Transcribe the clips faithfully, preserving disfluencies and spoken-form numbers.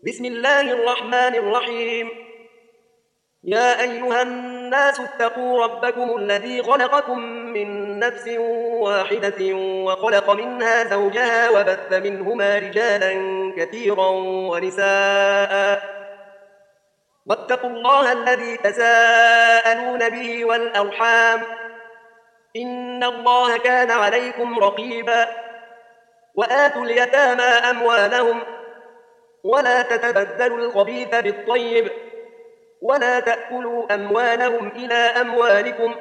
بسم الله الرحمن الرحيم. يا أيها الناس اتقوا ربكم الذي خلقكم من نفس واحدة وخلق منها زوجها وبث منهما رجالا كثيرا ونساء، واتقوا الله الذي تساءلون به والأرحام، إن الله كان عليكم رقيبا. وآتوا اليتامى أموالهم ولا تتبدلوا الخبيث بالطيب ولا تأكلوا أموالهم إلى أموالكم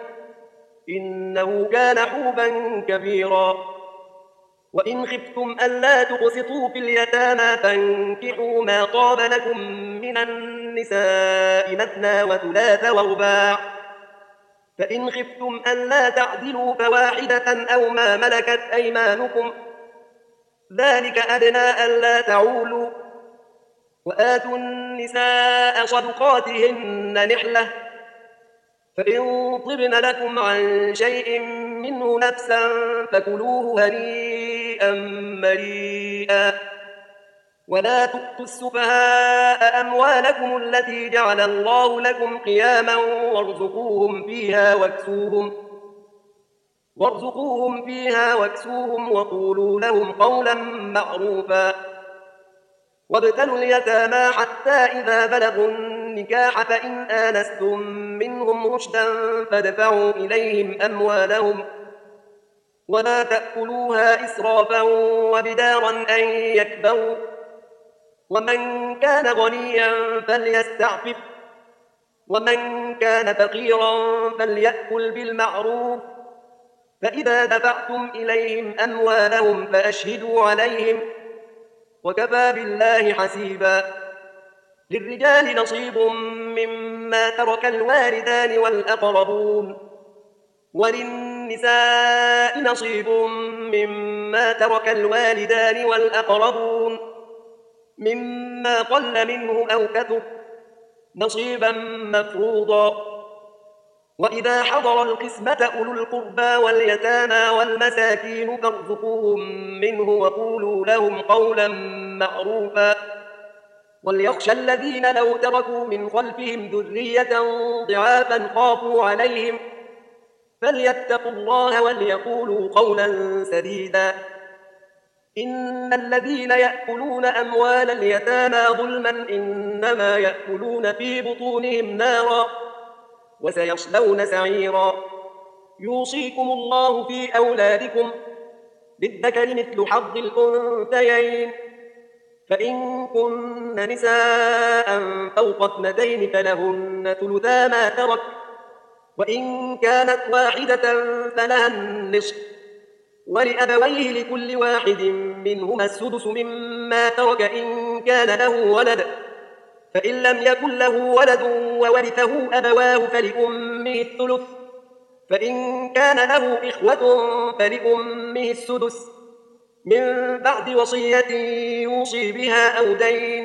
إنه كان حوبا كبيرا. وإن خفتم ألا تقسطوا في اليتامى فانكحوا ما طاب لكم من النساء مثنى وثلاث ورباع، فإن خفتم ألا تعدلوا فواحدة أو ما ملكت أيمانكم ذلك أدنى ألا تعولوا. وآتوا النساء صدقاتهن نحلة، فإن طبن لكم عن شيء منه نفسا فكلوه هنيئا مريئا. ولا تؤتوا السفهاء أموالكم التي جعل الله لكم قياما وارزقوهم فيها واكسوهم وارزقوهم فيها واكسوهم وقولوا لهم قولا معروفا. وابتلوا اليتامى حتى إذا بلغوا النكاح فإن آنستم منهم رشدا فادفعوا إليهم أموالهم ولا تأكلوها إسرافا وبدارا أن يكبروا. ومن كان غنيا فليستعفف ومن كان فقيرا فليأكل بالمعروف. فإذا دفعتم إليهم أموالهم فأشهدوا عليهم وكفى بالله حسيبا. للرجال نصيب مما ترك الوالدان والأقربون وللنساء نصيب مما ترك الوالدان والأقربون مما قل منه أو كثر نصيبا مفروضا. وإذا حضر القسمة أولو القربى واليتامى والمساكين فارزقوهم منه وقولوا لهم قولا معروفا. وليخشى الذين لو تركوا من خلفهم ذرية ضعافا خافوا عليهم فليتقوا الله وليقولوا قولا سديدا. إن الذين يأكلون أموال اليتامى ظلما إنما يأكلون في بطونهم نارا وسيصلون سعيرا. يوصيكم الله في أولادكم للذكر مثل حظ الأنثيين، فإن كن نساء فوق اثنتين فلهن ثلثا ما ترك، وإن كانت واحدة فلها النصف، ولأبويه لكل واحد منهما السدس مما ترك إن كان له ولد، فإن لم يكن له ولد وورثه أبواه فلأمه الثلث، فإن كان له إخوة فلأمه السدس من بعد وصية يوصي بها أو دين.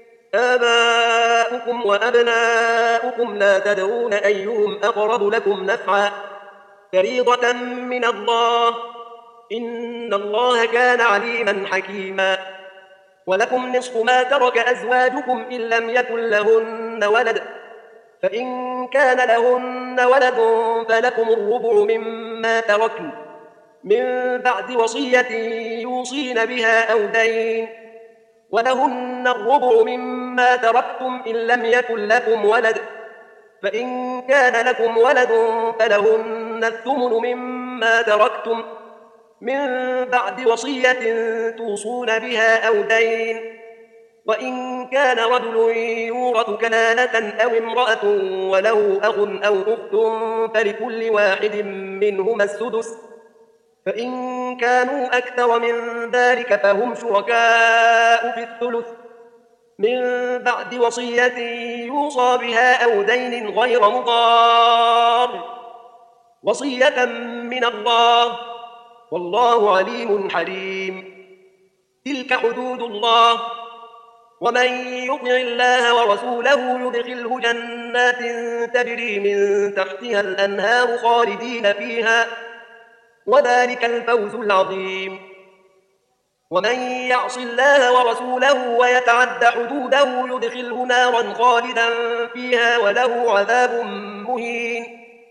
آباؤكم وأبناؤكم لا تدرون أيهم أقرب لكم نفعا فريضة من الله إن الله كان عليما حكيما. ولكم نصف ما ترك أزواجكم إن لم يكن لهن ولد، فإن كان لهن ولد فلكم الربع مما تركن من بعد وصية يوصين بها أو دين. ولهن الربع مما تركتم إن لم يكن لكم ولد، فإن كان لكم ولد فلهن الثمن مما تركتم من بعد وصية توصون بها أو دين. وإن كان رجل يورث كلالة أو امرأة وله أخ أو أخت فلكل واحد منهما السدس، فإن كانوا أكثر من ذلك فهم شركاء في الثلث من بعد وصية يوصى بها أو دين غير مضار، وصية من الله والله عليم حليم. تلك حدود الله ومن يطع الله ورسوله يدخله جنات تجري من تحتها الأنهار خالدين فيها وذلك الفوز العظيم. ومن يعص الله ورسوله ويتعد حدوده يدخله نارا خالدا فيها وله عذاب مهين.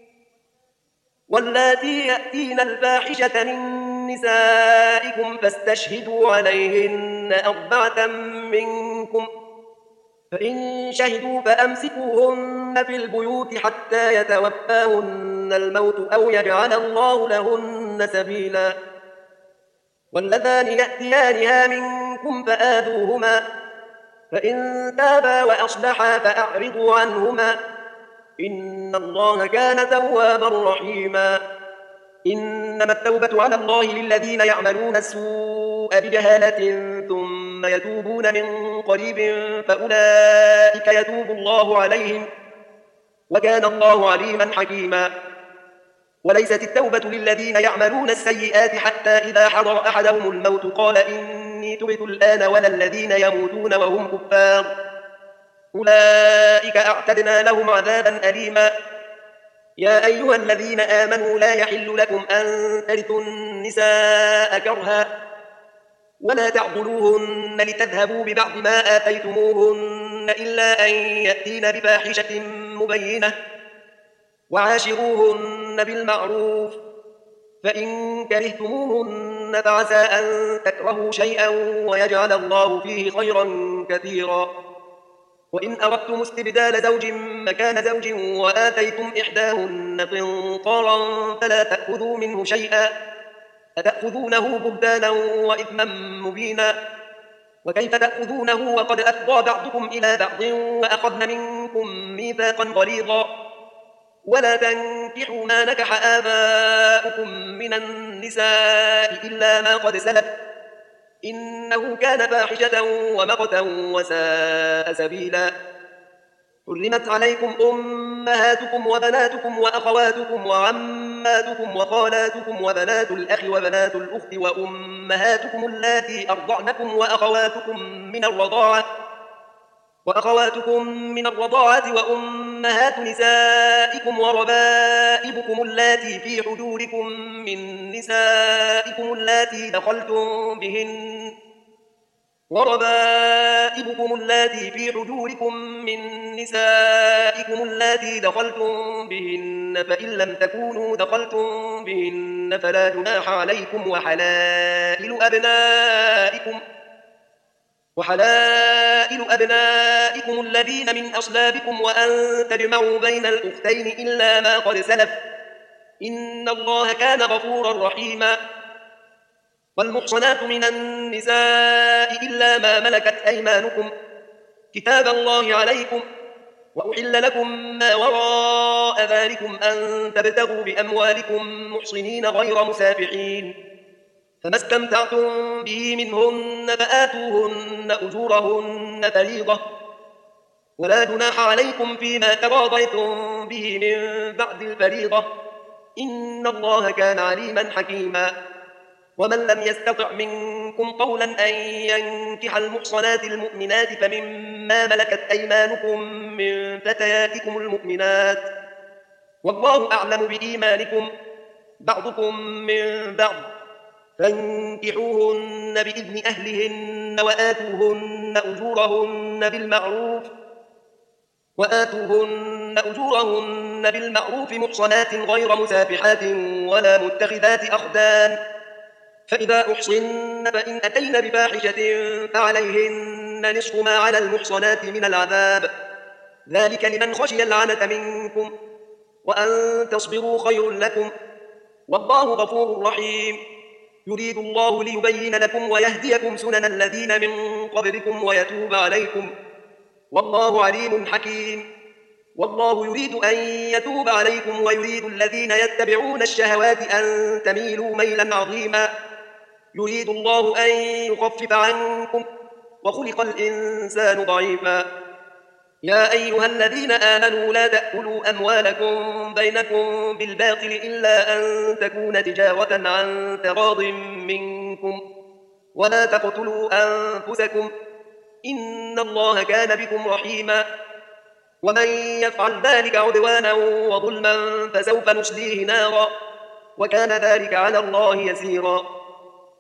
واللاتي يأتين الفاحشة من نسائكم فاستشهدوا عليهن أربعة منكم، فإن شهدوا فأمسكوهن في البيوت حتى يتوفاهن الموت أو يجعل الله لهن سبيلا. واللذان يأتيانها منكم فآذوهما، فإن تابا وأصلحا فأعرضوا عنهما، إن الله كان توابا رحيما. إنما التوبة على الله للذين يعملون السوء بجهالة ثم يتوبون من قريب فأولئك يتوب الله عليهم، وكان الله عليما حكيما. وليست التوبة للذين يعملون السيئات حتى إذا حضر أحدهم الموت قال إني تبت الآن ولا الذين يموتون وهم كفار، أولئك أعتدنا لهم عذابا أليما. يا أيها الذين آمنوا لا يحل لكم أن ترثوا النساء كرها ولا تعضلوهن لتذهبوا ببعض ما آتيتموهن إلا أن يأتين بفاحشة مبينة، وعاشروهن بالمعروف، فإن كرهتموهن فعسى أن تكرهوا شيئا ويجعل الله فيه خيرا كثيرا. وإن أردتم استبدال زوج مكان زوج وآتيتم إحداهن قنطارا فلا تأخذوا منه شيئا، أتأخذونه بهتانا وإثما مبينا، وكيف تأخذونه وقد أفضى بعضكم إلى بعض وأخذن منكم ميثاقا غليظا. ولا تنكحوا ما نكح آباؤكم من النساء إلا ما قد سلف، إنه كان فاحشة ومقتا وساء سبيلا. حرمت عليكم أمهاتكم وبناتكم وأخواتكم وعماتكم وخالاتكم وبنات الأخ وبنات الأخت وأمهاتكم اللاتي أرضعنكم وأخواتكم من الرضاعة وأخواتكم من الرضاعة وأمهات نسائكم وربائبكم اللاتي في حجوركم من نسائكم اللاتي دخلتم بهن وربائبكم اللاتي في حجوركم من نسائكم اللاتي دخلتم بهن، فإن لم تكونوا دخلتم بهن فلا جناح عليكم، وحلائل أبنائكم وحلائل أبنائكم الذين من أصلابكم وأن تجمعوا بين الأختين إلا ما قد سلف، إن الله كان غفورا رحيما. والمحصنات من النساء إلا ما ملكت أيمانكم كتاب الله عليكم، وأحل لكم ما وراء ذلكم أن تبتغوا بأموالكم محصنين غير مسافحين، فما استمتعتم به منهن فآتوهن أجورهن فريضة، ولا جناح عليكم فيما تراضيتم به من بعد الفريضة، إن الله كان عليما حكيما. ومن لم يستطع منكم قولا أن ينكح المحصنات المؤمنات فمما ملكت أيمانكم من فتياتكم المؤمنات، والله أعلم بإيمانكم بعضكم من بعض، فانكحوهن بإذن أهلهن وآتوهن أجورهن بالمعروف وآتوهن أجورهن بالمعروف محصنات غير مسافحات ولا متخذات أخدان، فإذا أحصن فإن أتين بفاحشة فعليهن نصف ما على المحصنات من العذاب، ذلك لمن خشي العنة منكم، وأن تصبروا خير لكم، والله غفور رحيم. يريد الله ليبين لكم ويهديكم سنن الذين من قبلكم ويتوب عليكم، والله عليم حكيم. والله يريد أن يتوب عليكم ويريد الذين يتبعون الشهوات أن تميلوا ميلا عظيما. يريد الله أن يخفف عنكم وخلق الإنسان ضعيفا. يا أيها الذين آمنوا لا تأكلوا أموالكم بينكم بالباطل إلا أن تكون تجارة عن تراض منكم، ولا تقتلوا أنفسكم، إن الله كان بكم رحيما. ومن يفعل ذلك عدوانا وظلما فسوف نصليه نارا، وكان ذلك على الله يسيرا.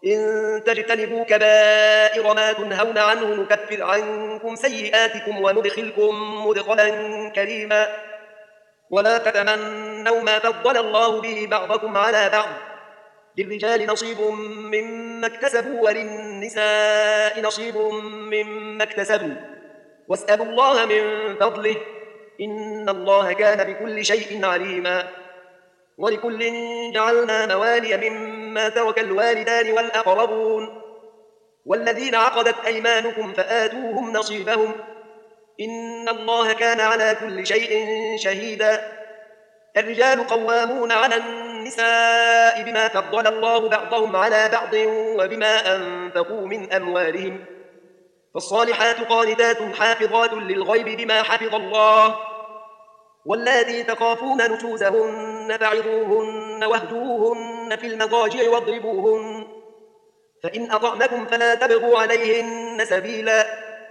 إن تجتنبوا كبائر ما تنهون عنه نكفر عنكم سيئاتكم وندخلكم مدخلا كريما ولا تتمنوا ما فضل الله به بعضكم على بعض للرجال نصيب مما اكتسبوا وللنساء نصيب مما اكتسبوا واسألوا الله من فضله إن الله كان بكل شيء عليما ولكل جعلنا موالي مما ترك الوالدان والأقربون والذين عقدت أيمانكم فآتوهم نصيبهم إن الله كان على كل شيء شهيدا الرجال قوامون على النساء بما فضل الله بعضهم على بعض وبما أنفقوا من أموالهم فالصالحات قانتات حافظات للغيب بما حفظ الله واللاتي تخافون نشوزهن فعظوهن واهجوهن في المضاجع واضربوهن فإن أطعنكم فلا تبغوا عليهن سبيلا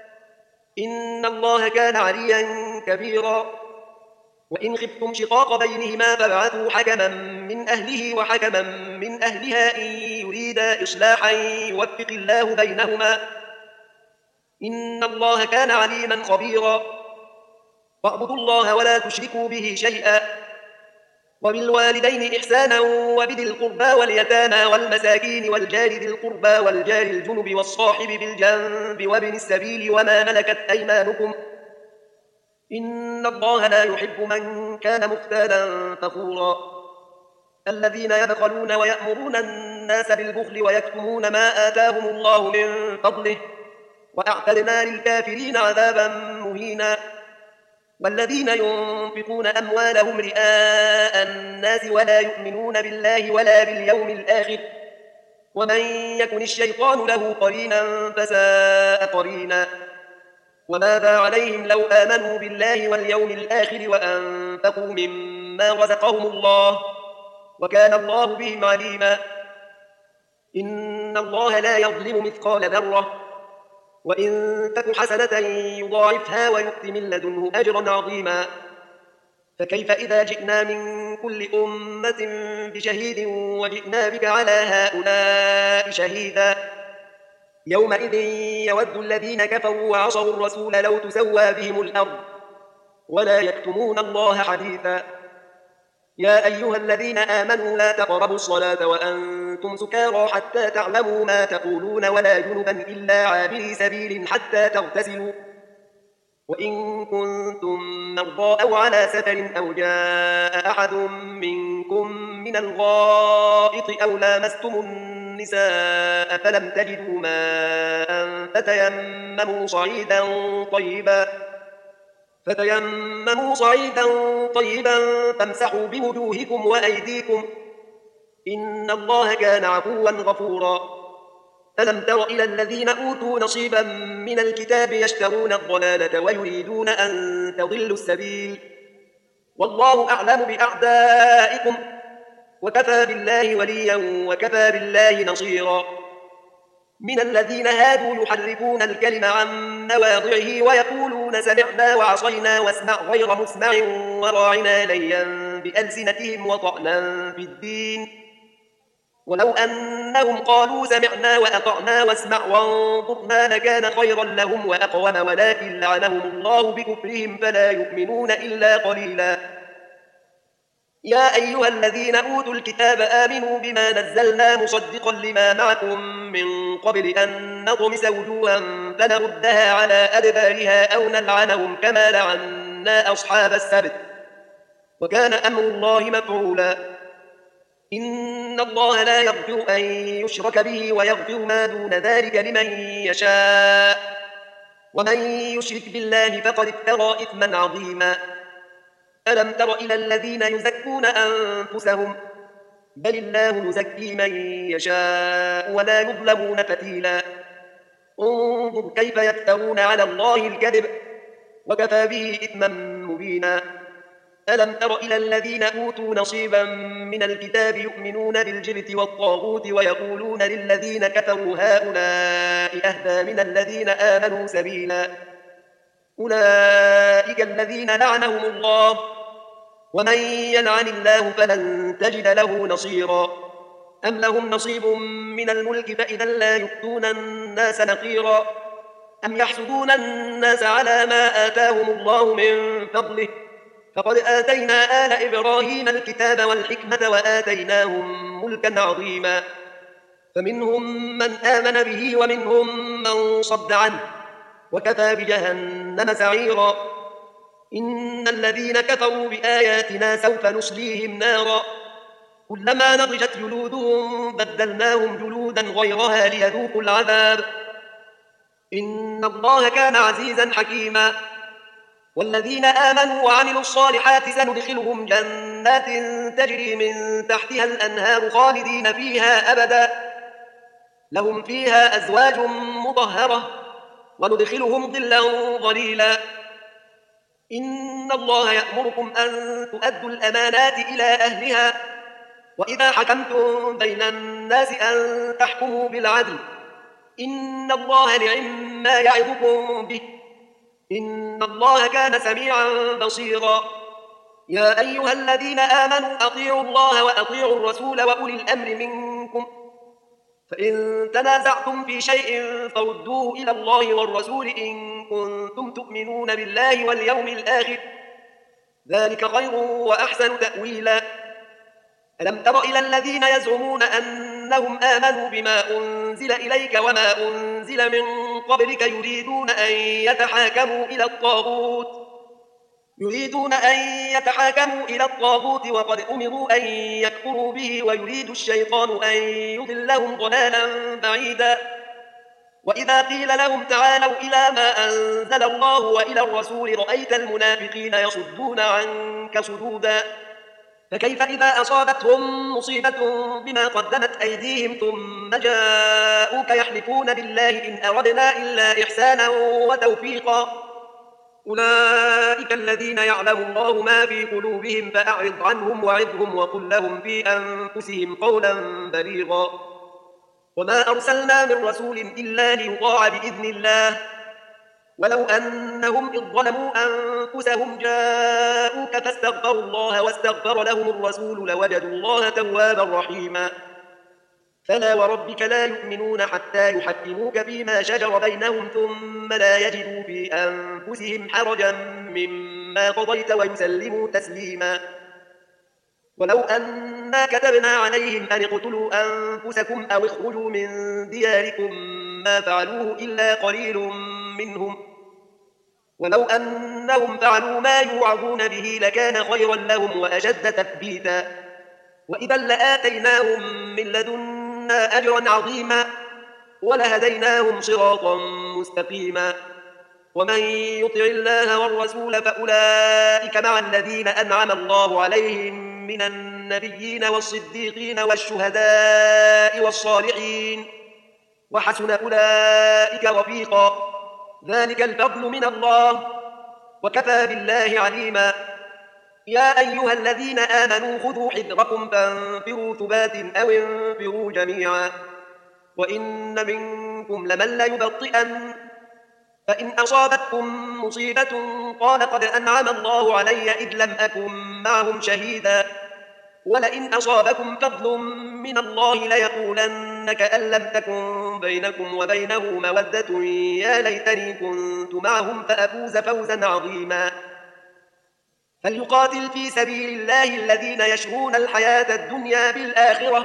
إن الله كان عليا كبيرا وإن خفتم شقاق بينهما فابعثوا حكما من أهله وحكما من أهلها إن يريدا إصلاحا يوفق الله بينهما إن الله كان عليما خبيرا واعبدوا الله ولا تشركوا به شيئا وبالوالدين إحسانا وبذي القربى واليتامى والمساكين والجار ذي القربى والجار الجنب والصاحب بالجنب وابن السبيل وما ملكت أيمانكم إن الله لا يحب من كان مختالا فخورا الذين يبخلون ويأمرون الناس بالبخل ويكتمون ما آتاهم الله من فضله وأعتدنا للكافرين عذابا مهينا والذين ينفقون أموالهم رئاء الناس ولا يؤمنون بالله ولا باليوم الآخر ومن يكن الشيطان له قرينا فساء قرينا وماذا عليهم لو آمنوا بالله واليوم الآخر وأنفقوا مما رزقهم الله وكان الله بهم عليما إن الله لا يظلم مثقال ذرة وإن تك حسنة يضاعفها ويؤت من لدنه أجرا عظيما فكيف إذا جئنا من كل أمة بشهيد وجئنا بك على هؤلاء شهيدا يومئذ يود الذين كفروا وعصوا الرسول لو تسوى بهم الأرض ولا يكتمون الله حديثا يا أيها الذين آمنوا لا تقربوا الصلاة وأنتم سكارى حتى تعلموا ما تقولون ولا جنبا إلا عابري سبيل حتى تغتسلوا وإن كنتم مرضى أو على سفر أو جاء أحد منكم من الغائط أو لامستم النساء فلم تجدوا ماء فتيمموا صعيدا طيبا فتيمموا صعيدا طيبا فامسحوا بوجوهكم وأيديكم إن الله كان عفوا غفورا ألم تر إلى الذين أوتوا نصيبا من الكتاب يشترون الضلالة ويريدون أن تضلوا السبيل والله أعلم بأعدائكم وكفى بالله وليا وكفى بالله نصيرا من الذين هادوا يحرفون الكلم عن مواضعه ويقولون سمعنا وعصينا واسمع غير مسمع وراعنا ليا بألسنتهم وطعنا في الدين ولو أنهم قالوا سمعنا وأطعنا واسمع وانظرنا لكان خيرا لهم وأقوم ولكن لعنهم الله بكفرهم فلا يؤمنون إلا قليلا يا أيها الذين أوتوا الكتاب آمنوا بما نزلنا مصدقا لما معكم من قبل أن نطمس وجوها فنردها على أدبارها أو نلعنهم كما لعنا أصحاب السبت وكان أمر الله مفعولا إن الله لا يغفر أن يشرك به ويغفر ما دون ذلك لمن يشاء ومن يشرك بالله فقد افترى إثما عظيما ألم تر إلى الذين يزكون أنفسهم بل الله يزكي من يشاء ولا يظلمون فتيلا انظر كيف يفترون على الله الكذب وكفى به إثما مبينا ألم تر إلى الذين أوتوا نصيبا من الكتاب يؤمنون بالجبت والطاغوت ويقولون للذين كفروا هؤلاء أهدى من الذين آمنوا سبيلا أولئك الذين لعنهم الله ومن يلعن الله فلن تجد له نصيرا أم لهم نصيب من الملك فإذا لا يؤتون الناس نقيرا أم يحسدون الناس على ما آتاهم الله من فضله فقد آتينا آل إبراهيم الكتاب والحكمة وآتيناهم ملكا عظيما فمنهم من آمن به ومنهم من صد عنه وكفى بجهنم سعيرا إن الذين كفروا بآياتنا سوف نصليهم نارا كلما نضجت جلودهم بدلناهم جلودا غيرها ليذوقوا العذاب إن الله كان عزيزا حكيما والذين آمنوا وعملوا الصالحات سندخلهم جنات تجري من تحتها الأنهار خالدين فيها أبدا لهم فيها أزواج مطهرة وندخلهم ظلا ظليلا إن الله يأمركم أن تؤدوا الأمانات إلى أهلها وإذا حكمتم بين الناس أن تحكموا بالعدل إن الله نعم ما يعظكم به إن الله كان سميعا بصيرا يا أيها الذين آمنوا أطيعوا الله وأطيعوا الرسول وأولي الأمر منكم فإن تنازعتم في شيء فردوه إلى الله والرسول إن كنتم تؤمنون بالله واليوم الآخر ذلك خير وأحسن تأويلا ألم تر إلى الذين يزعمون أنهم آمنوا بما أنزل إليك وما أنزل من قبلك يريدون أن يتحاكموا إلى الطاغوت يريدون أن يتحاكموا إلى الطاغوت وقد أمروا أن يكفروا به ويريد الشيطان أن يضلهم ضلالا بعيدا وإذا قيل لهم تعالوا إلى ما أنزل الله وإلى الرسول رأيت المنافقين يصدون عنك صدودا فكيف إذا أصابتهم مصيبة بما قدمت أيديهم ثم جاءوك يحلفون بالله إن أردنا إلا إحسانا وتوفيقا أولئك الذين يعلم الله ما في قلوبهم فأعرض عنهم وعظهم وقل لهم في أنفسهم قولا بليغا وما أرسلنا من رسول إلا ليطاع بإذن الله ولو أنهم إذ ظلموا أنفسهم جاءوك فاستغفروا الله واستغفر لهم الرسول لوجدوا الله توابا رحيما فلا وربك لا يؤمنون حتى يحكموك فيما شجر بينهم ثم لا يجدوا في أنفسهم حرجا مما قضيت ويسلموا تسليما ولو أنا كتبنا عليهم أن اقتلوا أنفسكم أو اخرجوا من دياركم ما فعلوه إلا قليل منهم ولو أنهم فعلوا ما يوعظون به لكان خيرا لهم وأشد تثبيتا وإذا لآتيناهم من لدنا أجرا عظيما ولهديناهم صراطا مستقيما ومن يطع الله والرسول فأولئك مع الذين أنعم الله عليهم من النبيين والصديقين والشهداء والصالحين وحسن أولئك رفيقا ذلك الفضل من الله وكفى بالله عليما يا أيها الذين آمنوا خذوا حذركم فانفروا ثبات أو انفروا جميعا وإن منكم لمن ليبطئن فإن أصابتكم مصيبة قال قد أنعم الله علي إذ لم أكن معهم شهيدا ولئن أصابكم فضل من الله ليقولن كأن لم تكن بينكم وبينه مودة يا ليتني كنت معهم فأفوز فوزا عظيما فليقاتل في سبيل الله الذين يشرون الحياة الدنيا بالآخرة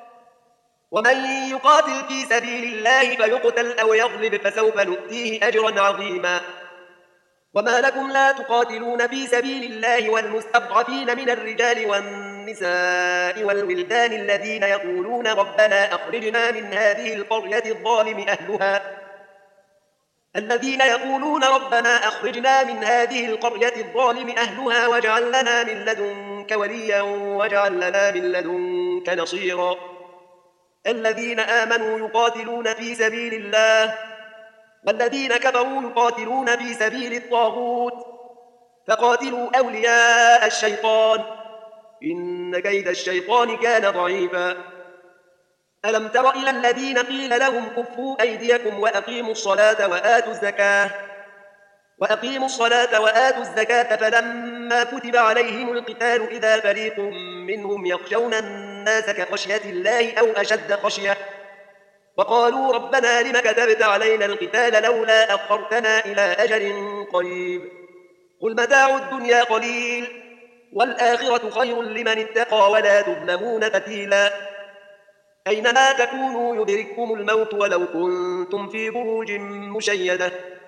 ومن يقاتل في سبيل الله فيقتل أو يغلب فسوف نؤتيه أجرا عظيما وما لكم لا تقاتلون في سبيل الله والمستضعفين من الرجال والنساء والولدان الذين يقولون ربنا أخرجنا من هذه القرية الظالم أهلها الذين يقولون ربنا أخرجنا من هذه القرية الظالم أهلها واجعل لنا من لدنك وليا واجعل لنا من لدنك نصيرا الذين آمنوا يقاتلون في سبيل الله والذين كفروا يقاتلون في سبيل الطاغوت فقاتلوا أولياء الشيطان إن كيد الشيطان كان ضعيفا ألم تر إلى الذين قيل لهم كفوا أيديكم وأقيموا الصلاة وآتوا الزكاة وأقيموا الصلاة وآتوا الزكاة فلما كتب عليهم القتال إذا فريق منهم يخشون الناس كخشية الله أو أشد خشية وقالوا ربنا لم كتبت علينا القتال لولا أخرتنا إلى أجل قريب قل متاع الدنيا قليل والآخرة خير لمن اتقى ولا تظلمون فتيلا أينما تكونوا يدرككم الموت ولو كنتم في بروج مشيدة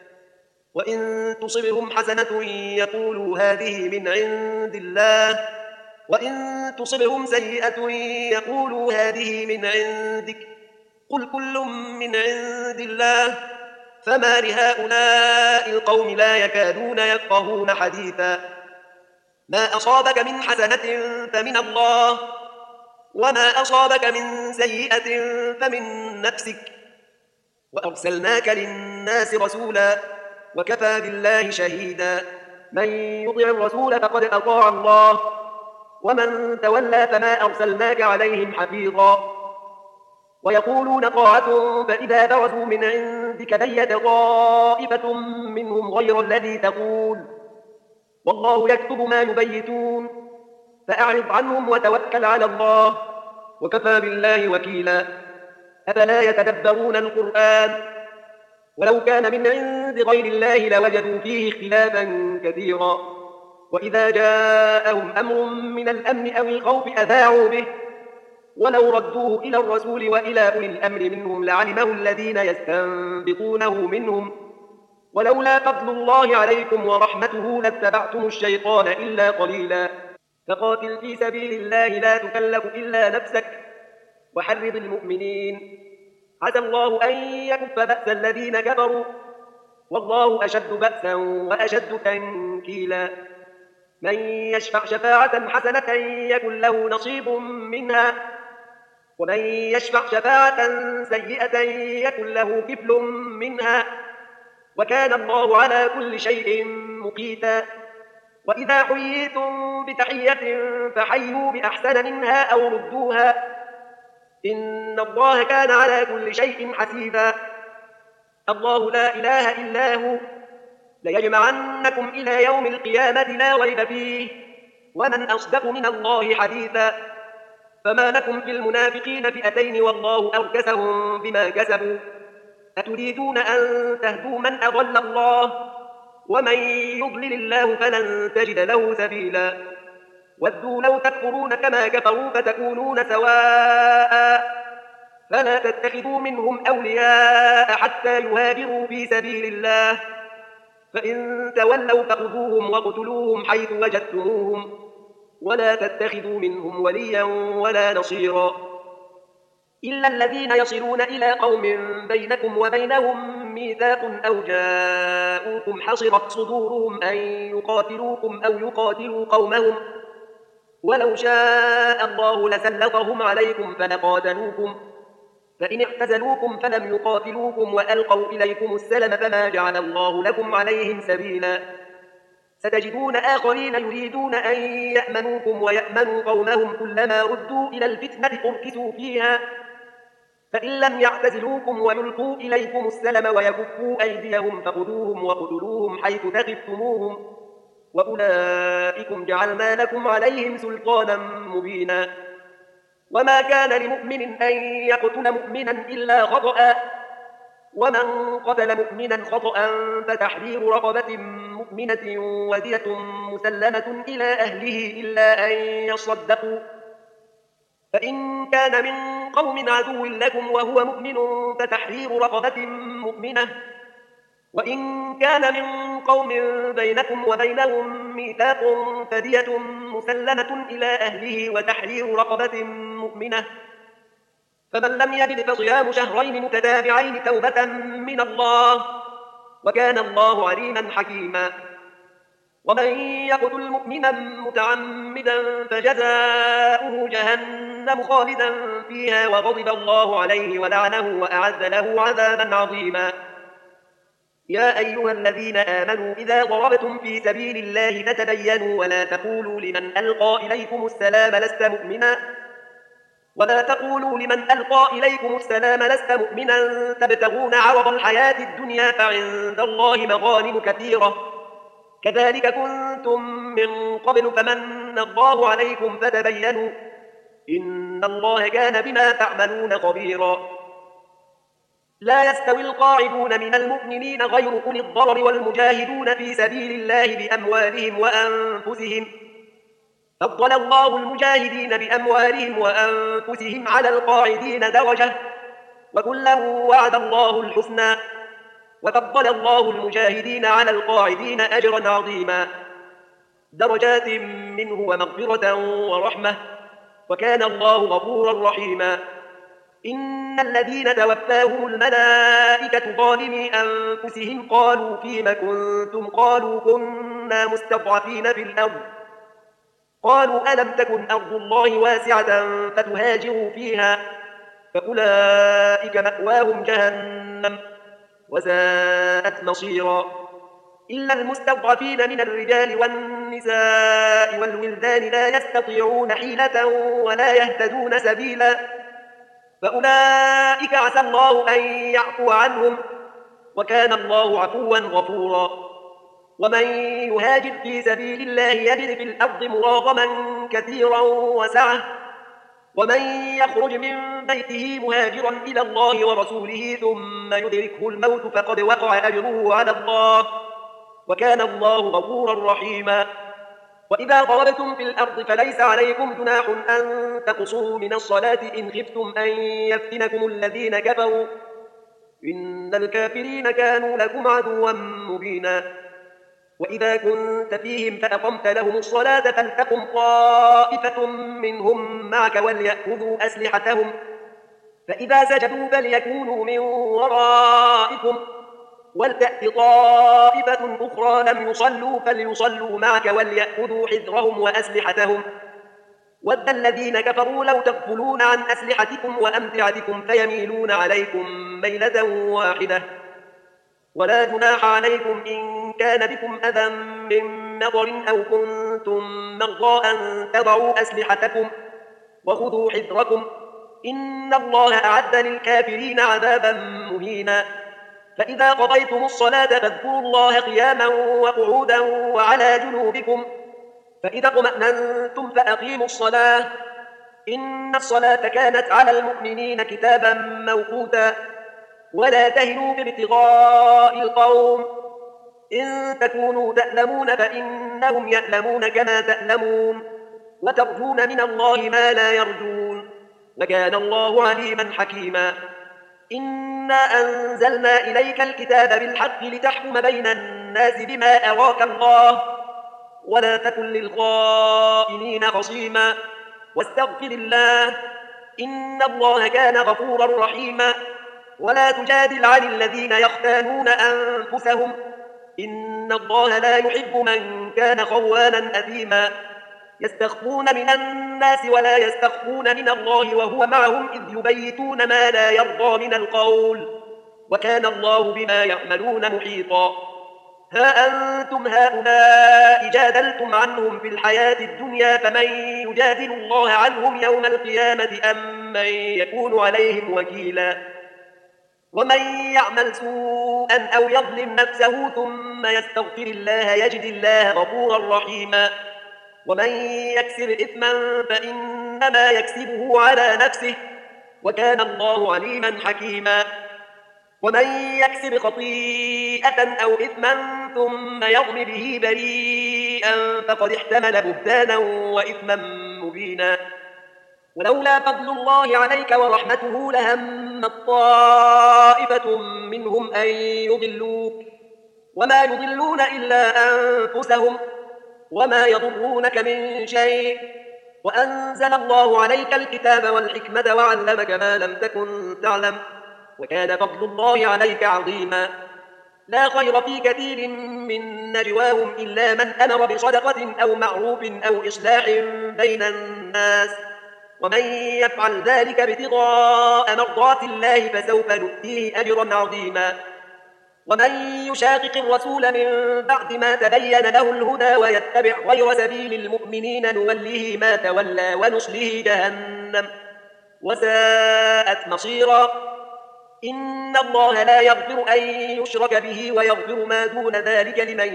وإن تصبهم حسنة يقولوا هذه من عند الله وإن تصبهم سيئة يقولوا هذه من عندك قل كل من عند الله فما لهؤلاء القوم لا يكادون يفقهون حديثا ما أصابك من حسنة فمن الله وما أصابك من سيئة فمن نفسك وأرسلناك للناس رسولا وكفى بالله شهيدا من يطع الرسول فقد أطاع الله ومن تولى فما أرسلناك عليهم حفيظا ويقولون طاعة فإذا برزوا من عندك بيت طائفة منهم غير الذي تقول والله يكتب ما يبيتون فأعرض عنهم وتوكل على الله وكفى بالله وكيلا أفلا يتدبرون القرآن ولو كان من عند غير الله لوجدوا فيه اختلافا كثيرا وإذا جاءهم أمر من الأمن أو الخوف أذاعوا به ولو ردوه إلى الرسول وإلى أولي الأمر منهم لعلمه الذين يستنبطونه منهم ولولا فضل الله عليكم ورحمته لاتبعتم الشيطان إلا قليلا فقاتل في سبيل الله لا تكلف إلا نفسك وحرض المؤمنين عسى الله أن يكف بأس الذين كفروا والله أشد بأسا وأشد تنكيلا من يشفع شفاعة حسنة يكن له نصيب منها ومن يشفع شفاعة سيئة يكن له كفل منها وكان الله على كل شيء مقيتا وإذا حييتم بتحية فحيوا بأحسن منها أو ردوها إن الله كان على كل شيء حسيبا الله لا إله إلا هو ليجمعنكم إلى يوم القيامة لا ريب فيه ومن أصدق من الله حديثا فما لكم في المنافقين فئتين والله أركسهم بما كسبوا أتريدون أن تهدوا من أضل الله ومن يضلل الله فلن تجد له سبيلا ودوا لو تكفرون كما كفروا فتكونون سواء فلا تتخذوا منهم أولياء حتى يهاجروا في سبيل الله فإن تولوا فخذوهم وقتلوهم حيث وجدتموهم ولا تتخذوا منهم وليا ولا نصيرا إلا الذين يصلون إلى قوم بينكم وبينهم ميثاق أو جاءوكم حصرت صدورهم أن يقاتلوكم أو يقاتلوا قومهم ولو شاء الله لسلطهم عليكم فلقاتلوكم فإن اعتزلوكم فلم يقاتلوكم وألقوا إليكم السلم فما جعل الله لكم عليهم سبيلا ستجدون آخرين يريدون أن يأمنوكم ويأمنوا قومهم كلما ردوا إلى الفتنة أركسوا فيها فإن لم يعتزلوكم ويلقوا إليكم السلم ويكفوا أيديهم فخذوهم وقتلوهم حيث ثقفتموهم وأولئكم جعلنا لكم عليهم سلطانا مبينا وما كان لمؤمن أن يقتل مؤمنا إلا خطأ ومن قتل مؤمنا خطأ فتحرير رقبة مؤمنة ودية مسلمة إلى أهله إلا أن يصدقوا فإن كان من قوم عدو لكم وهو مؤمن فتحرير رقبة مؤمنة وإن كان من قوم بينكم وبينهم ميثاق فدية مسلمة إلى أهله وتحرير رقبة مؤمنة فمن لم يجد فصيام شهرين متتابعين توبة من الله وكان الله عليما حكيما ومن يقتل مؤمنا متعمدا فجزاؤه جهنم خالدا فيها وغضب الله عليه ولعنه وأعد له عذابا عظيما يا أيها الذين آمنوا إذا ضربتم في سبيل الله فتبينوا ولا تقولوا لمن ألقى إليكم السلام لست مؤمنا ولا تقولوا لمن ألقى إليكم السلام لست مؤمنا تبتغون عرض الحياة الدنيا فعند الله مغانم كثيرة كذلك كنتم من قبل فمن الله عليكم فتبينوا إن الله كان بما تعملون خبيرا. لا يستوي القاعدون من المؤمنين غير أولي الضرر والمجاهدون في سبيل الله بأموالهم وأنفسهم، فضل الله المجاهدين بأموالهم وأنفسهم على القاعدين درجة، وكلا وعد الله الحسنى، وفضل الله المجاهدين على القاعدين أجرا عظيما، درجات منه ومغفرة ورحمة، وكان الله غفورا رحيما. إن الذين توفاهم الملائكة ظالمي أنفسهم قالوا فيم كنتم؟ قالوا كنا مستضعفين في الأرض. قالوا ألم تكن أرض الله واسعة فتهاجروا فيها، فأولئك مأواهم جهنم وساءت مصيرا. إلا المستضعفين من الرجال والنساء والولدان لا يستطيعون حيلة ولا يهتدون سبيلا، فأولئك عسى الله أن يعفو عنهم، وكان الله عفوا غفورا. ومن يهاجر في سبيل الله يجد في الأرض مراغما كثيرا وسعة، ومن يخرج من بيته مهاجرا إلى الله ورسوله ثم يدركه الموت فقد وقع أجره على الله، وكان الله غفورا رحيما. وإذا ضربتم في الأرض فليس عليكم جناح أن تقصروا من الصلاة إن خفتم أن يفتنكم الذين كفروا، إن الكافرين كانوا لكم عدوا مبينا. وإذا كنت فيهم فأقمت لهم الصلاة فلتقم طائفة منهم معك وليأخذوا أسلحتهم، فإذا سجدوا فليكونوا من ورائكم، ولتأت طائفة أخرى لم يصلوا فليصلوا معك وليأخذوا حذرهم وأسلحتهم. ود الذين كفروا لو تغفلون عن أسلحتكم وأمتعتكم فيميلون عليكم ميلة واحدة. ولا جناح عليكم إن كان بكم أذى من مطر أو كنتم مرضى أن تضعوا أسلحتكم وخذوا حذركم، إن الله أعد للكافرين عذابا مهينا. فإذا قضيتم الصلاة فاذكروا الله قياما وقعودا وعلى جنوبكم، فإذا اطمأننتم فأقيموا الصلاة، إن الصلاة كانت على المؤمنين كتابا موقوتا. ولا تهنوا في ابتغاء القوم، إن تكونوا تألمون فإنهم يألمون كما تألمون، وترجون من الله ما لا يرجون، وكان الله عليما حكيما. إنا أنزلنا إليك الكتاب بالحق لتحكم بين الناس بما أراك الله، ولا تكن للخائنين خصيما، واستغفر الله، إن الله كان غفورا رحيما. ولا تجادل عن الذين يختانون أنفسهم، إن الله لا يحب من كان خوانا أثيما. يستخفون من الناس ولا يستخفون من الله وهو معهم إذ يبيتون ما لا يرضى من القول، وكان الله بما يعملون محيطا. ها أنتم هؤلاء جادلتم عنهم في الحياة الدنيا، فمن يجادل الله عنهم يوم القيامة أم من يكون عليهم وكيلا؟ ومن يعمل سوءا أو يظلم نفسه ثم يستغفر الله يجد الله غفورا رحيما. ومن يكسب إثما فإنما يكسبه على نفسه، وكان الله عليما حكيما. ومن يكسب خطيئة أو إثما ثم يرم به بريئا فقد احتمل بهتانا وإثما مبينا. ولولا فضل الله عليك ورحمته لهمت طائفة منهم أن يضلوك، وما يضلون إلا أنفسهم، وما يضرونك من شيء، وأنزل الله عليك الكتاب والحكمة وعلمك ما لم تكن تعلم، وكان فضل الله عليك عظيما. لا خير في كثير من نجواهم إلا من أمر بصدقة أو معروف أو إصلاح بين الناس، ومن يفعل ذلك ابتغاء مرضات الله فسوف نؤتيه أجرا عظيما. ومن يشاقق الرسول من بعد ما تبين له الهدى ويتبع غير سبيل المؤمنين نوله ما تولى ونصله جهنم وساءت مصيرا. إن الله لا يغفر أن يشرك به ويغفر ما دون ذلك لمن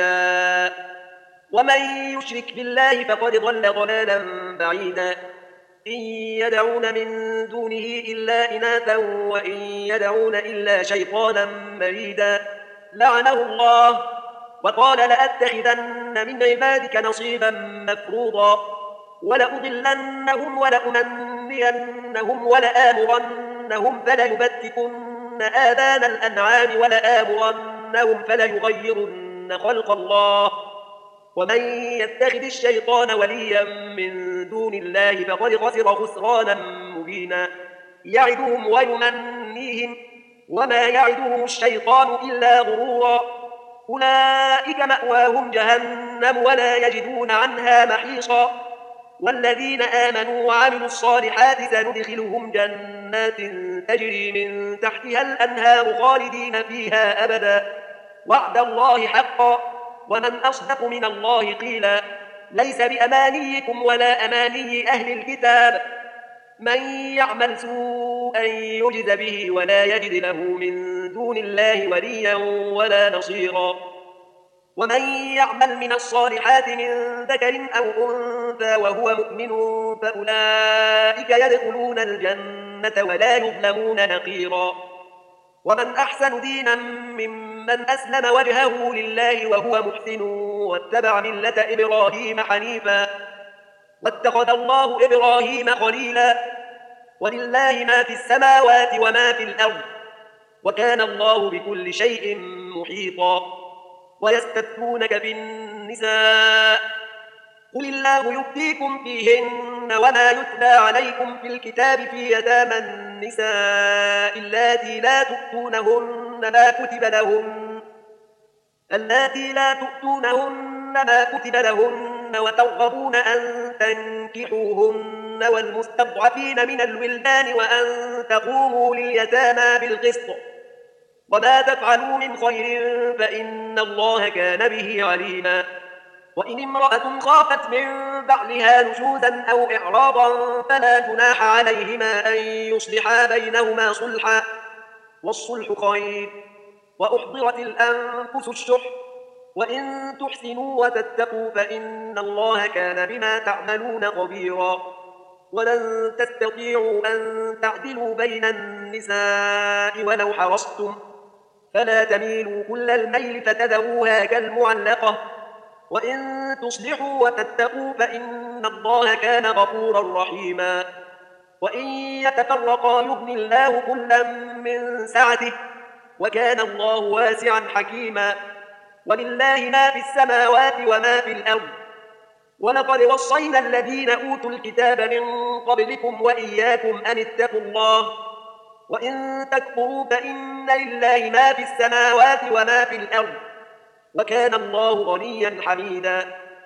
يشاء، ومن يشرك بالله فقد ضل ضلالا بعيدا. إن يدعون من دونه إلا إناثا وإن يدعون إلا شيطانا مريدا لعنه الله وقال لأتخذن من عبادك نصيبا مفروضا ولأضلنهم ولأمنينهم ولآمرنهم فليبتكن آذان الأنعام ولآمرنهم فليغيرن خلق الله ومن يتخذ الشيطان وليا من دون الله فقد خسر خسرانا مبينا يعدهم ويمنيهم وما يعدهم الشيطان إلا غرورا أولئك مأواهم جهنم ولا يجدون عنها محيصا والذين آمنوا وعملوا الصالحات سندخلهم جنات تجري من تحتها الأنهار خالدين فيها أبدا وعد الله حقا ومن أصدق من الله قيلا ليس بأمانيكم ولا أماني أهل الكتاب من يعمل سوءا يجز به ولا يجد له من دون الله وليا ولا نصيرا ومن يعمل من الصالحات من ذكر أو أنثى وهو مؤمن فأولئك يدخلون الجنة ولا يظلمون نقيرا ومن أحسن دينا ممن أسلم وجهه لله وهو محسن واتبع ملة إبراهيم حنيفا واتخذ الله إبراهيم خليلا ولله ما في السماوات وما في الأرض وكان الله بكل شيء محيطا ويستفتونك في النساء قل الله يفتيكم فيهن وما يتلى عليكم في الكتاب في يتامى النساء اللاتي لا تؤتونهن ما كتب لهن اللاتي لا تؤتونهن ما كتب لهن وترغبون أن تنكحوهن والمستضعفين من الولدان وأن تقوموا لليتامى بالقسط وما تفعلوا من خير فإن الله كان به عليما وإن امرأة خافت من بعلها نشوزا أو إعراضا فلا جناح عليهما أن يصلحا بينهما صلحا والصلح خير وأحضرت الأنفس الشح وإن تحسنوا وتتقوا فإن الله كان بما تعملون خبيرا ولن تستطيعوا أن تعدلوا بين النساء ولو حرصتم فلا تميلوا كل الميل فتذروها كالمعلقة وإن تصلحوا وتتقوا فإن الله كان غفورا رحيما وإن يتفرقا يغني الله كلا من سعته وكان الله واسعا حكيما ولله ما في السماوات وما في الأرض ولقد وصينا الذين أوتوا الكتاب من قبلكم وإياكم أن اتقوا الله وإن تكفروا فإن لله ما في السماوات وما في الأرض وكان الله غنيا حميدا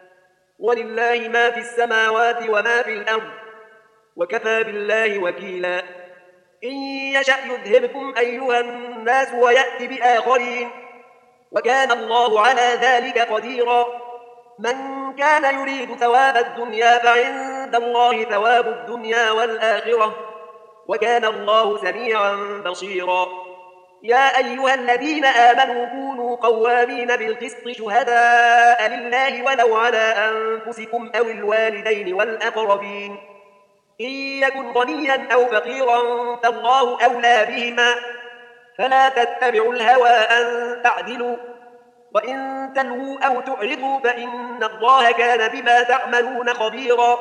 ولله ما في السماوات وما في الأرض وكفى بالله وكيلا إن يشأ يذهبكم أيها الناس ويأتي بآخرين وكان الله على ذلك قديرا من كان يريد ثواب الدنيا فعند الله ثواب الدنيا والآخرة وكان الله سميعا بصيرا يا أيها الذين آمنوا كونوا قوامين بالقسط شهداء لله ولو على أنفسكم أو الوالدين والأقربين إن يكن غنيا أو فقيرا فالله أولى بهما فلا تتبعوا الهوى أن تعدلوا وإن تلووا أو تعرضوا فإن الله كان بما تعملون خبيرا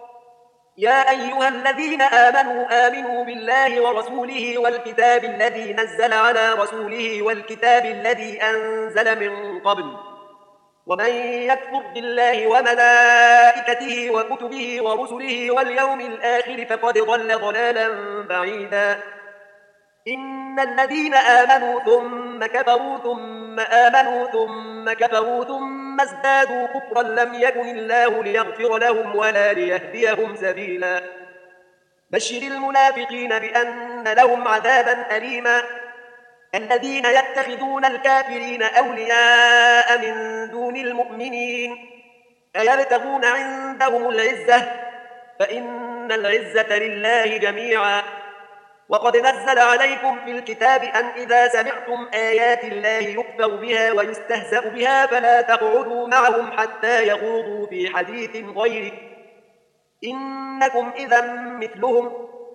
يا أيها الذين آمنوا آمنوا بالله ورسوله والكتاب الذي نزل على رسوله والكتاب الذي أنزل من قبل ومن يكفر بالله وملائكته وكتبه ورسله واليوم الآخر فقد ضل ضلالا بعيدا إن الذين آمنوا ثم كفروا ثم آمنوا ثم كفروا ثم ازدادوا كفرا لم يكن الله ليغفر لهم ولا ليهديهم سبيلا بشر المنافقين بأن لهم عذابا أليما الذين يتخذون الكافرين أولياء من دون المؤمنين أيبتغون عندهم العزة فإن العزة لله جميعا وقد نزل عليكم في الكتاب أن إذا سمعتم آيات الله يكفر بها ويستهزأ بها فلا تقعدوا معهم حتى يخوضوا في حديث غيره إنكم إذا مثلهم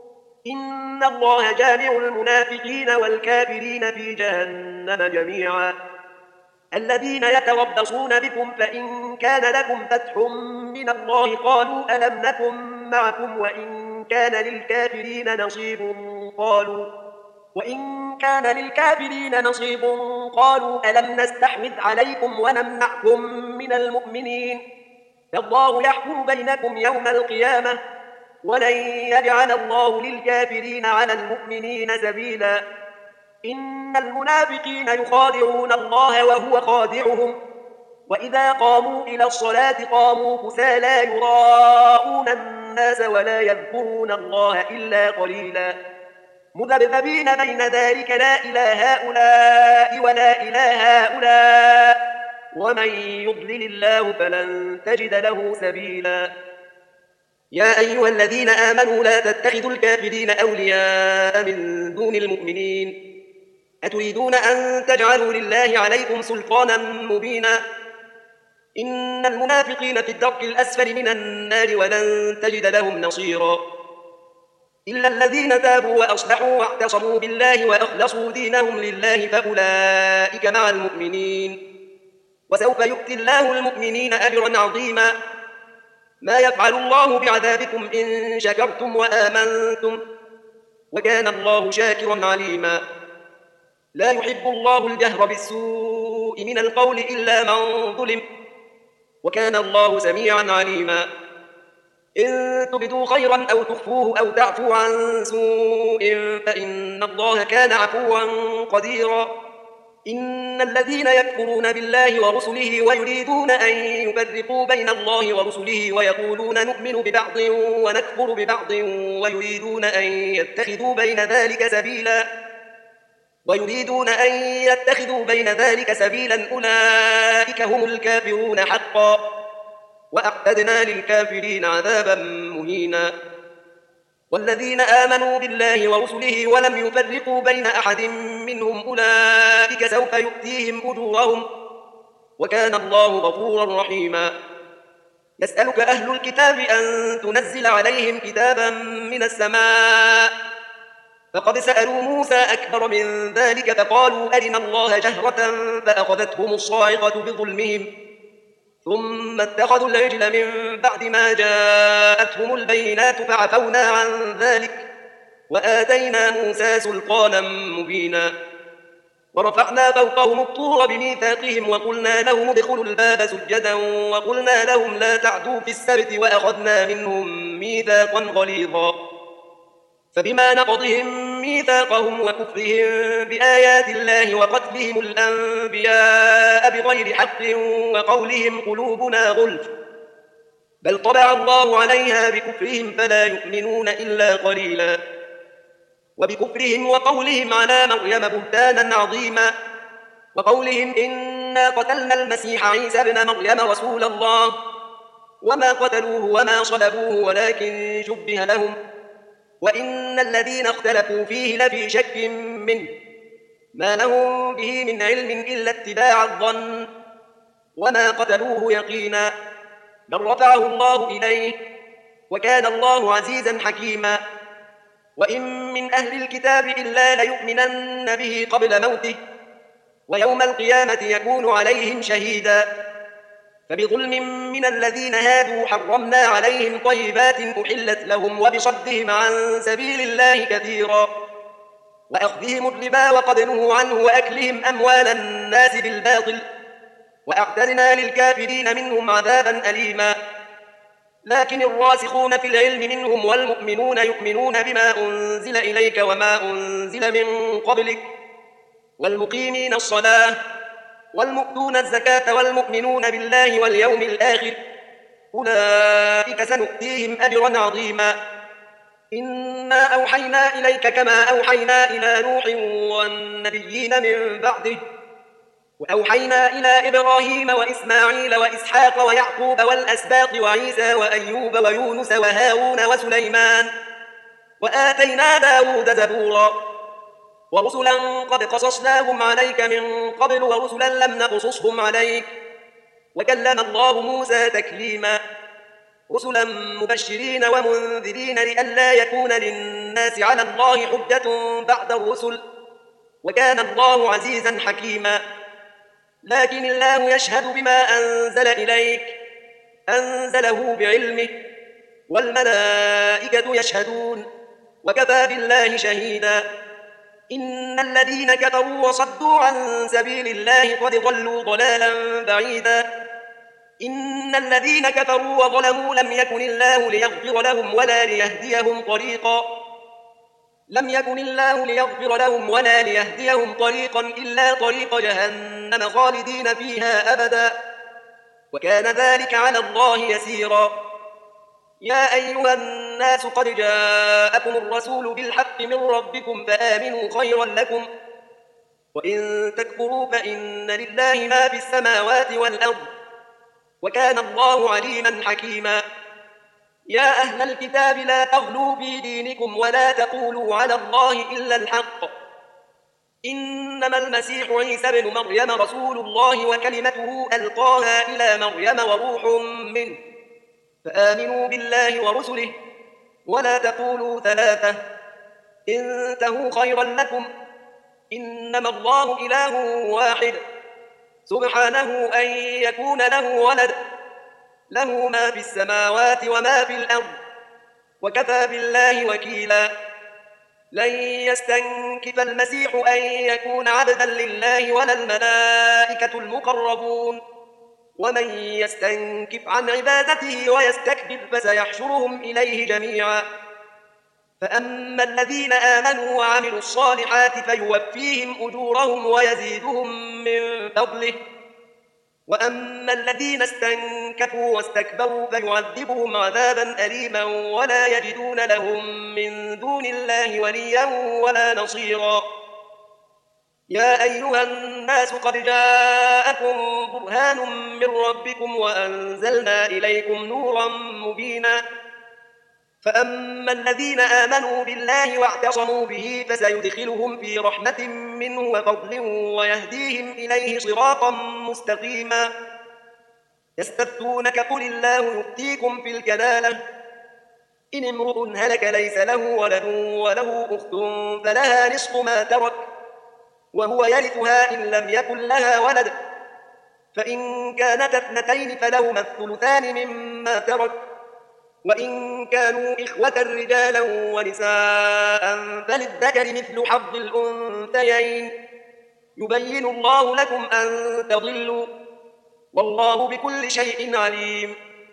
إن الله جامع المنافقين والكافرين في جهنم جميعا الذين يتربصون بكم فإن كان لكم فتح من الله قالوا ألم نكن معكم وإن كان للكافرين نصيب قالوا وإن كان للكافرين نصيب قالوا ألم نستحوذ عليكم ونمنعكم من المؤمنين فالله يحكم بينكم يوم القيامة ولن يجعل الله للكافرين على المؤمنين سبيلا إن المنافقين يخادعون الله وهو خادعهم وإذا قاموا إلى الصلاة قاموا كسالى يراءون الناس ولا يذكرون الله إلا قليلا مذبذبين بين ذلك لا إلى هؤلاء ولا إلى هؤلاء ومن يضلل الله فلن تجد له سبيلا يا أيها الذين آمنوا لا تتخذوا الكافرين أولياء من دون المؤمنين أتريدون أن تجعلوا لله عليكم سلطانا مبينا إن المنافقين في الدرك الأسفل من النار ولن تجد لهم نصيرا إلا الذين تابوا وأصلحوا واعتصموا بالله وأخلصوا دينهم لله فأولئك مع المؤمنين وسوف يؤتي الله المؤمنين أجرا عظيما ما يفعل الله بعذابكم إن شكرتم وآمنتم وكان الله شاكرا عليما لا يحب الله الجهر بالسوء من القول إلا من ظلم وكان الله سميعا عليما إن تبدوا خيرا أو تخفوه أو تعفوا عن سوء فإن الله كان عفوا قديرا إن الذين يكفرون بالله ورسله ويريدون أن يفرقوا بين الله ورسله ويقولون نؤمن ببعض ونكفر ببعض ويريدون أن يتخذوا بين ذلك سبيلا ويريدون أن يتخذوا بين ذلك سبيلا أولئك هم الكافرون حقا وأعتدنا للكافرين عذابا مهينا والذين آمنوا بالله ورسله ولم يفرقوا بين أحد منهم أولئك سوف يؤتيهم أجورهم وكان الله غفورا رحيما يسألك أهل الكتاب أن تنزل عليهم كتابا من السماء فقد سألوا موسى أكبر من ذلك فقالوا أرنا الله جهرة فأخذتهم الصاعقة بظلمهم ثم اتخذوا العجل من بعد ما جاءتهم البينات فعفونا عن ذلك وآتينا موسى سلطانا مبينا ورفعنا فوقهم الطور بميثاقهم وقلنا لهم ادخلوا الباب سجدا وقلنا لهم لا تعدوا في السبت وأخذنا منهم ميثاقا غليظا فبما نقضهم ميثاقهم وكفرهم بآيات الله وقتلهم الأنبياء بغير حق وقولهم قلوبنا غلف بل طبع الله عليها بكفرهم فلا يؤمنون إلا قليلا وبكفرهم وقولهم على مريم بهتانا عظيما وقولهم إنا قتلنا المسيح عيسى ابن مريم رسول الله وما قتلوه وما صلبوه ولكن شبه لهم وإن الذين اختلفوا فيه لفي شك منه ما لهم به من علم إلا اتباع الظن وما قتلوه يقينا بل رفعه الله إليه وكان الله عزيزا حكيما وإن من أهل الكتاب إلا ليؤمنن به قبل موته ويوم القيامة يكون عليهم شهيدا فبظلم من الذين هادوا حرمنا عليهم طيبات أحلت لهم وبصدهم عن سبيل الله كثيرا وأخذهم الربا وقد نهوا عنه وأكلهم أموال الناس بالباطل وأعتدنا للكافرين منهم عذابا أليما لكن الراسخون في العلم منهم والمؤمنون يؤمنون بما أنزل إليك وما أنزل من قبلك والمقيمين الصلاة والمؤتون الزكاة والمؤمنون بالله واليوم الآخر أولئك سنؤتيهم أجرا عظيما إنا أوحينا إليك كما أوحينا إلى نوح والنبيين من بعده وأوحينا إلى إبراهيم وإسماعيل وإسحاق ويعقوب والأسباط وعيسى وأيوب ويونس وهارون وسليمان وآتينا داود زبورا ورسلا قد قصصناهم عليك من قبل ورسلا لم نقصصهم عليك وكلم الله موسى تكليما رسلا مبشرين ومنذرين لئلا يكون للناس على الله حجة بعد الرسل، وكان الله عزيزا حكيما. لكن الله يشهد بما أنزل إليك أنزله بعلمه، والملائكة يشهدون، وكفى بالله شهيدا. إن الذين كفروا وصدوا عن سبيل الله قد ضلوا ضلالا بعيدا. إن الذين كفروا وظلموا لم يكن الله ليغفر لهم ولا ليهديهم طريقا لم يكن الله ليغفر لهم ولا ليهديهم طريقا إلا طريق جهنم خالدين فيها أبدا، وكان ذلك على الله يسيرا. يا أيها الناس قد جاءكم الرسول بالحق من ربكم فآمنوا خيرا لكم، وإن تكفروا فإن لله ما في السماوات والأرض، وكان الله عليما حكيما. يا أهل الكتاب لا تغلوا في دينكم ولا تقولوا على الله إلا الحق، إنما المسيح عيسى بن مريم رسول الله وكلمته ألقاها إلى مريم وروح منه، فآمنوا بالله ورسله، ولا تقولوا ثلاثة، انتهوا خيرا لكم، إنما الله إله واحد سبحانه أن يكون له ولد، له ما في السماوات وما في الأرض، وكفى بالله وكيلا. لن يستنكف المسيح أن يكون عبدا لله ولا الملائكة المقربون، ومن يستنكف عن عبادته ويستكبر فسيحشرهم إليه جميعا. فأما الذين آمنوا وعملوا الصالحات فيوفيهم أجورهم ويزيدهم من فضله، وأما الذين استنكفوا واستكبروا فيعذبهم عذابا أليما ولا يجدون لهم من دون الله وليا ولا نصيرا. يا أيها الناس قد جاءكم برهان من ربكم وأنزلنا إليكم نورا مبينا. فأما الذين آمنوا بالله واعتصموا به فسيدخلهم في رحمة منه وفضل ويهديهم إليه صراطا مستقيما. يستفتونك قل الله يفتيكم في الكلالة، إن امرؤ هلك ليس له ولد وله أخت فلها نصف ما ترك وهو يرثها إن لم يكن لها ولد، فإن كانت اثنتين فلهما الثلثان مما ترك، وإن كانوا إخوة رجالا ونساء فللذكر مثل حظ الأنثيين، يبين الله لكم أن تضلوا، والله بكل شيء عليم.